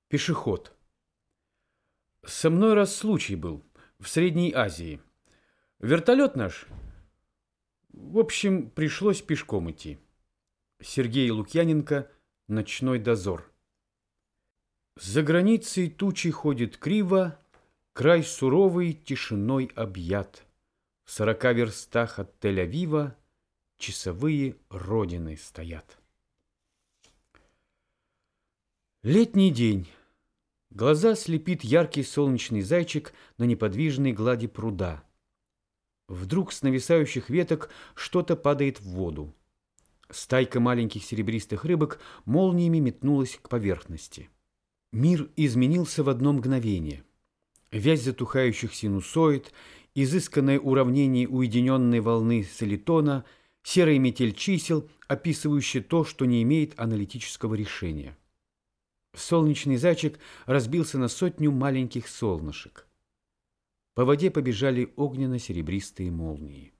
Пешеход. Со мной раз случай был в Средней Азии. Вертолет наш, в общем, пришлось пешком идти. Сергей Лукьяненко. Ночной дозор. За границей тучи ходит криво, край суровый тишиной объят. В 40 верстах от Тель-Авива часовые родины стоят. Летний день. Глаза слепит яркий солнечный зайчик на неподвижной глади пруда. Вдруг с нависающих веток что-то падает в воду. Стайка маленьких серебристых рыбок молниями метнулась к поверхности. Мир изменился в одно мгновение. Вязь затухающих синусоид, изысканное уравнение уединенной волны солитона, серая метель чисел, описывающая то, что не имеет аналитического решения. Солнечный зайчик разбился на сотню маленьких солнышек. По воде побежали огненно-серебристые молнии.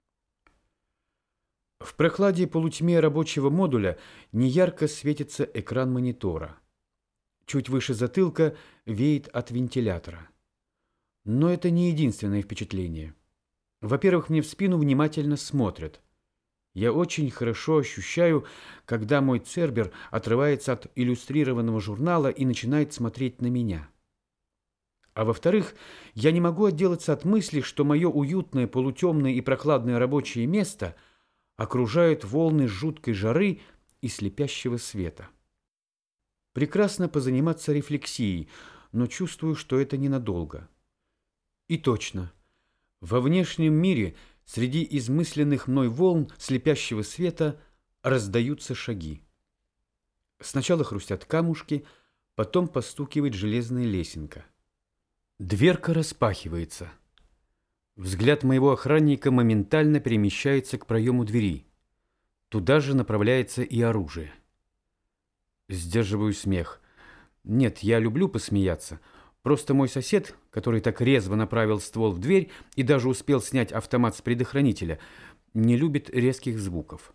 В прохладе полутьме рабочего модуля неярко светится экран монитора. Чуть выше затылка веет от вентилятора. Но это не единственное впечатление. Во-первых, мне в спину внимательно смотрят. Я очень хорошо ощущаю, когда мой цербер отрывается от иллюстрированного журнала и начинает смотреть на меня. А во-вторых, я не могу отделаться от мысли, что мое уютное, полутемное и прохладное рабочее место окружают волны жуткой жары и слепящего света. Прекрасно позаниматься рефлексией, но чувствую, что это ненадолго. И точно, во внешнем мире среди измысленных мной волн слепящего света раздаются шаги. Сначала хрустят камушки, потом постукивает железная лесенка. Дверка распахивается. Взгляд моего охранника моментально перемещается к проему двери. Туда же направляется и оружие. Сдерживаю смех. Нет, я люблю посмеяться. Просто мой сосед, который так резво направил ствол в дверь и даже успел снять автомат с предохранителя, не любит резких звуков.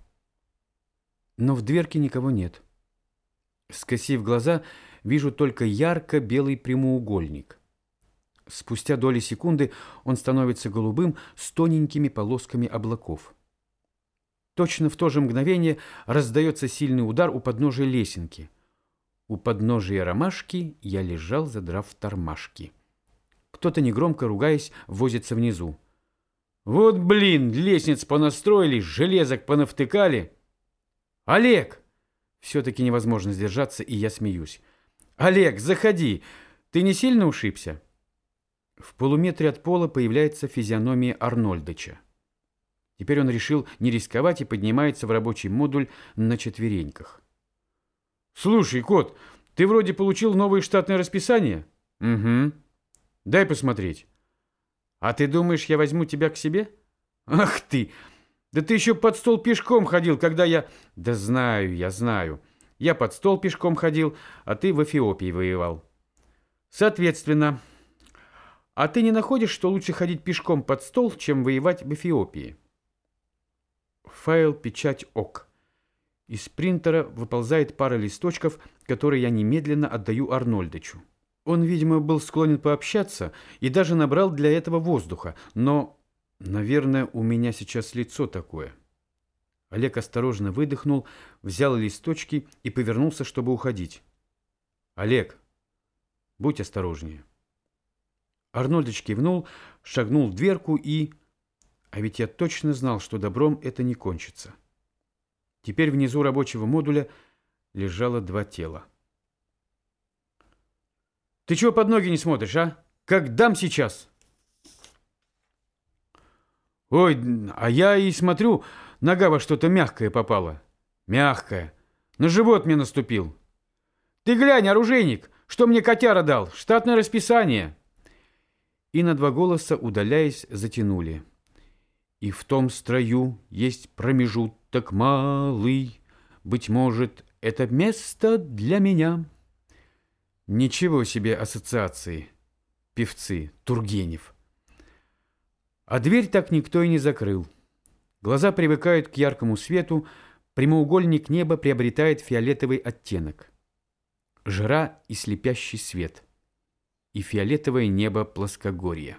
Но в дверке никого нет. Скосив глаза, вижу только ярко-белый прямоугольник. Спустя доли секунды он становится голубым с тоненькими полосками облаков. Точно в то же мгновение раздается сильный удар у подножия лесенки. У подножия ромашки я лежал, задрав тормашки. Кто-то, негромко ругаясь, возится внизу. «Вот блин, лестниц понастроили, железок понавтыкали!» «Олег!» Все-таки невозможно сдержаться, и я смеюсь. «Олег, заходи! Ты не сильно ушибся?» В полуметре от пола появляется физиономия Арнольдыча. Теперь он решил не рисковать и поднимается в рабочий модуль на четвереньках. «Слушай, кот, ты вроде получил новое штатное расписание?» «Угу. Дай посмотреть». «А ты думаешь, я возьму тебя к себе?» «Ах ты! Да ты еще под стол пешком ходил, когда я...» «Да знаю, я знаю. Я под стол пешком ходил, а ты в Эфиопии воевал. Соответственно... А ты не находишь, что лучше ходить пешком под стол, чем воевать в Эфиопии?» Файл «Печать ОК». Из принтера выползает пара листочков, которые я немедленно отдаю Арнольдычу. Он, видимо, был склонен пообщаться и даже набрал для этого воздуха, но, наверное, у меня сейчас лицо такое. Олег осторожно выдохнул, взял листочки и повернулся, чтобы уходить. «Олег, будь осторожнее». Арнольдыч кивнул, шагнул в дверку и... А ведь я точно знал, что добром это не кончится. Теперь внизу рабочего модуля лежало два тела. «Ты чего под ноги не смотришь, а? Как дам сейчас!» «Ой, а я и смотрю, нога во что-то мягкое попала». «Мягкое. На живот мне наступил». «Ты глянь, оружейник, что мне котяра дал, штатное расписание». И на два голоса, удаляясь, затянули. «И в том строю есть промежуток малый, быть может, это место для меня». Ничего себе ассоциации. Певцы, Тургенев. А дверь так никто и не закрыл. Глаза привыкают к яркому свету, прямоугольник неба приобретает фиолетовый оттенок. жара и слепящий свет, и фиолетовое небо плоскогорья.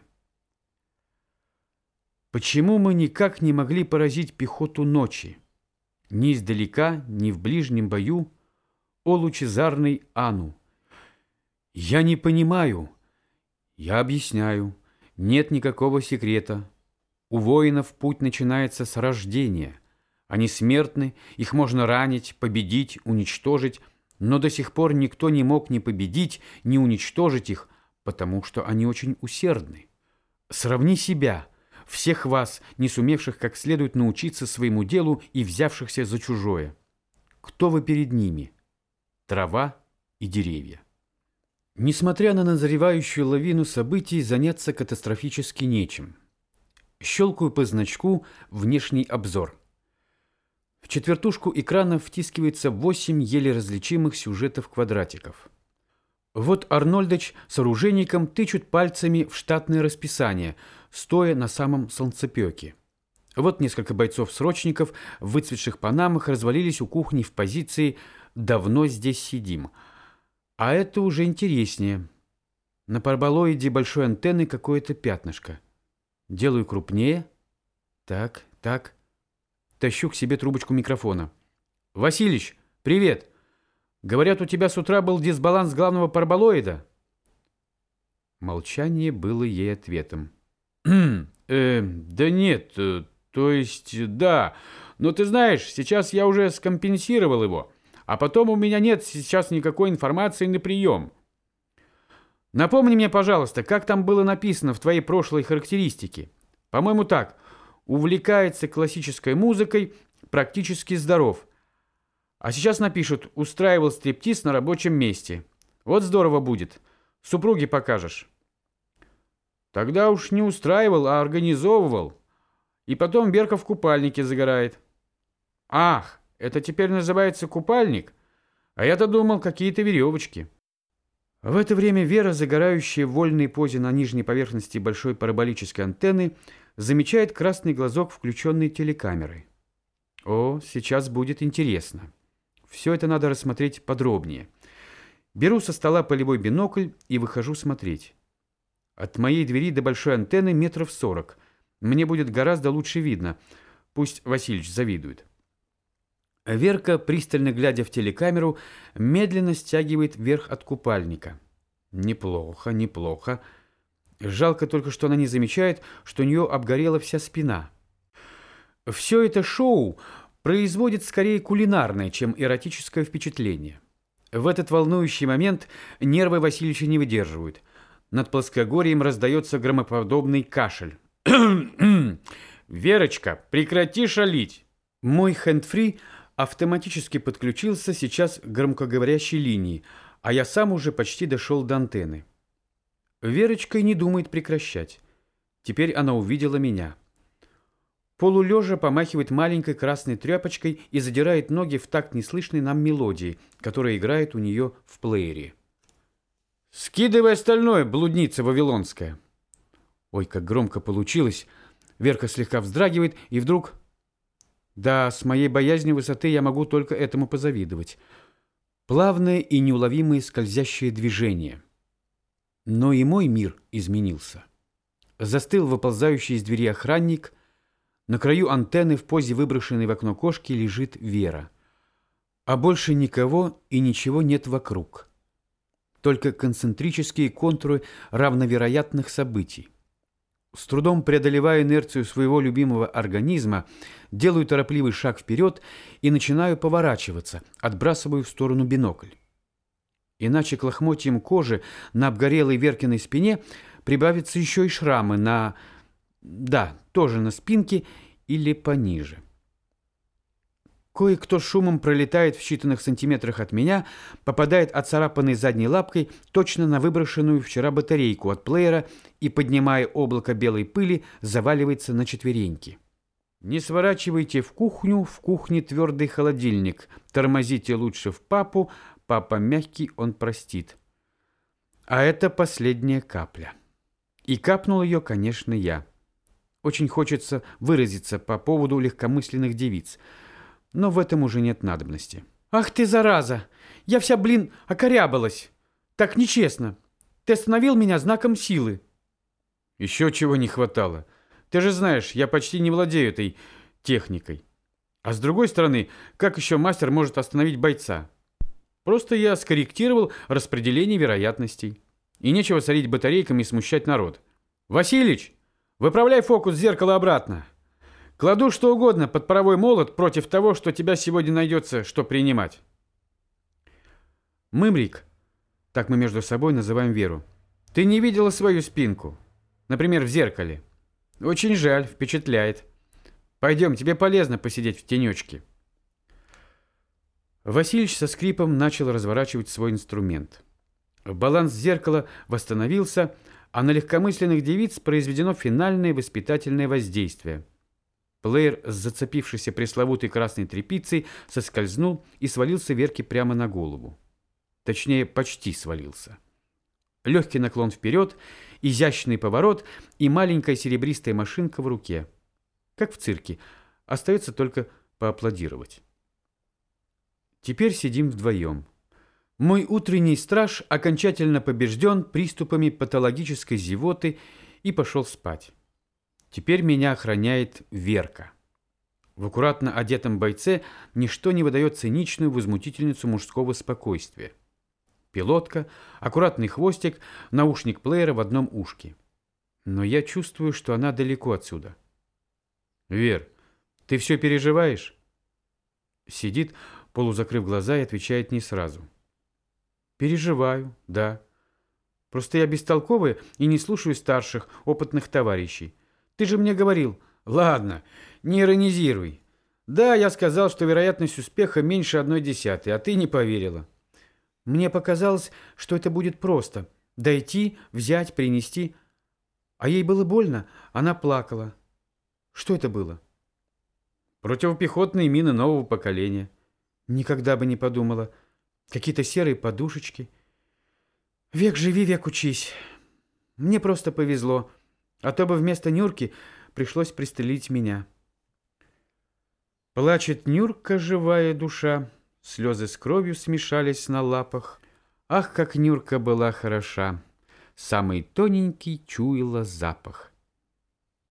Почему мы никак не могли поразить пехоту ночи? Ни издалека, ни в ближнем бою, о лучезарный Ану! Я не понимаю. Я объясняю. Нет никакого секрета. У воинов путь начинается с рождения. Они смертны, их можно ранить, победить, уничтожить, но до сих пор никто не мог ни победить, ни уничтожить их, потому что они очень усердны. Сравни себя, всех вас, не сумевших как следует научиться своему делу и взявшихся за чужое. Кто вы перед ними? Трава и деревья. Несмотря на назревающую лавину событий, заняться катастрофически нечем. Щелкаю по значку «Внешний обзор». В четвертушку экрана втискивается 8 еле различимых сюжетов-квадратиков. Вот Арнольдыч с оружейником тычут пальцами в штатное расписание, стоя на самом солнцепёке. Вот несколько бойцов-срочников в выцветших панамах развалились у кухни в позиции «Давно здесь сидим». А это уже интереснее. На параболоиде большой антенны какое-то пятнышко. Делаю крупнее. Так. Тащу к себе трубочку микрофона. «Василич, привет! Говорят, у тебя с утра был дисбаланс главного параболоида?» Молчание было ей ответом. Да нет, то есть да. Но ты знаешь, сейчас я уже скомпенсировал его. А потом у меня нет сейчас никакой информации на прием. Напомни мне, пожалуйста, как там было написано в твоей прошлой характеристике. По-моему, так. Увлекается классической музыкой, практически здоров. А сейчас напишут «устраивал стриптиз на рабочем месте». Вот здорово будет. Супруге покажешь. Тогда уж не устраивал, а организовывал. И потом Берка в купальнике загорает. Ах, это теперь называется купальник? А я-то думал, какие-то веревочки. В это время Вера, загорающая в вольной позе на нижней поверхности большой параболической антенны, замечает красный глазок включенной телекамеры. О, сейчас будет интересно. Все это надо рассмотреть подробнее. Беру со стола полевой бинокль и выхожу смотреть. От моей двери до большой антенны метров 40. Мне будет гораздо лучше видно. Пусть Васильич завидует. Верка, пристально глядя в телекамеру, медленно стягивает вверх от купальника. Неплохо. Жалко только, что она не замечает, что у нее обгорела вся спина. Все это шоу производит скорее кулинарное, чем эротическое впечатление. В этот волнующий момент нервы Васильевича не выдерживают. Над плоскогорьем раздается громоподобный кашель. «Верочка, прекрати шалить!» Мой хэндфри автоматически подключился сейчас к громкоговорящей линии, а я сам уже почти дошел до антенны. Верочка и не думает прекращать. Теперь она увидела меня. Полулежа помахивает маленькой красной тряпочкой и задирает ноги в такт неслышной нам мелодии, которая играет у нее в плеере. «Скидывай остальное, блудница вавилонская!» Ой, как громко получилось! Верка слегка вздрагивает, и вдруг... Да, с моей боязнью высоты я могу только этому позавидовать. Плавное и неуловимое скользящее движение. Но и мой мир изменился. Застыл выползающий из двери охранник. На краю антенны в позе выброшенной в окно кошки лежит Вера. А больше никого и ничего нет вокруг. Только концентрические контуры равновероятных событий. С трудом преодолевая инерцию своего любимого организма, делаю торопливый шаг вперед и начинаю поворачиваться, отбрасываю в сторону бинокль. Иначе к лохмотьям кожи на обгорелой Веркиной спине прибавятся еще и шрамы на... Да, тоже на спинке или пониже. Кое-кто шумом пролетает в считанных сантиметрах от меня, попадает оцарапанной задней лапкой точно на выброшенную вчера батарейку от плеера и, поднимая облако белой пыли, заваливается на четвереньки. Не сворачивайте в кухне твердый холодильник, тормозите лучше в папу, папа мягкий, он простит. А это последняя капля. И капнул ее, конечно, я. Очень хочется выразиться по поводу легкомысленных девиц, но в этом уже нет надобности. Ах ты, зараза! Я вся, окорябалась. Так нечестно. Ты остановил меня знаком силы. Еще чего не хватало. Ты же знаешь, я почти не владею этой техникой. А с другой стороны, как еще мастер может остановить бойца? Просто я скорректировал распределение вероятностей. И нечего сорить батарейками и смущать народ. Василич, выправляй фокус зеркала обратно. Кладу что угодно под паровой молот против того, что тебя сегодня найдется, что принимать. Мымрик, так мы между собой называем Веру, ты не видела свою спинку? Например, в зеркале. Очень жаль, впечатляет. Пойдем, тебе полезно посидеть в тенечке. Василич со скрипом начал разворачивать свой инструмент. Баланс зеркала восстановился, а на легкомысленных девиц произведено финальное воспитательное воздействие. Плеер с зацепившейся пресловутой красной тряпицей соскользнул и свалился Верке прямо на голову. Точнее, почти свалился. Легкий наклон вперед, изящный поворот и маленькая серебристая машинка в руке. Как в цирке, остается только поаплодировать. Теперь сидим вдвоем. Мой утренний страж окончательно побежден приступами патологической зевоты и пошел спать. Теперь меня охраняет Верка. В аккуратно одетом бойце ничто не выдает циничную возмутительницу мужского спокойствия. Пилотка, аккуратный хвостик, наушник плеера в одном ушке. Но я чувствую, что она далеко отсюда. «Вер, ты все переживаешь?» Сидит, полузакрыв глаза, и отвечает не сразу. «Переживаю, да. Просто я бестолковая и не слушаю старших, опытных товарищей. Ты же мне говорил...» «Ладно, не иронизируй. Да, я сказал, что вероятность успеха меньше 1/10, а ты не поверила. Мне показалось, что это будет просто. Дойти, взять, принести. А ей было больно, она плакала. Что это было?» «Противопехотные мины нового поколения». «Никогда бы не подумала. Какие-то серые подушечки. Век живи, век учись. Мне просто повезло, а то бы вместо Нюрки пришлось пристрелить меня». Плачет Нюрка, живая душа, слезы с кровью смешались на лапах. Ах, как Нюрка была хороша, самый тоненький чуяла запах.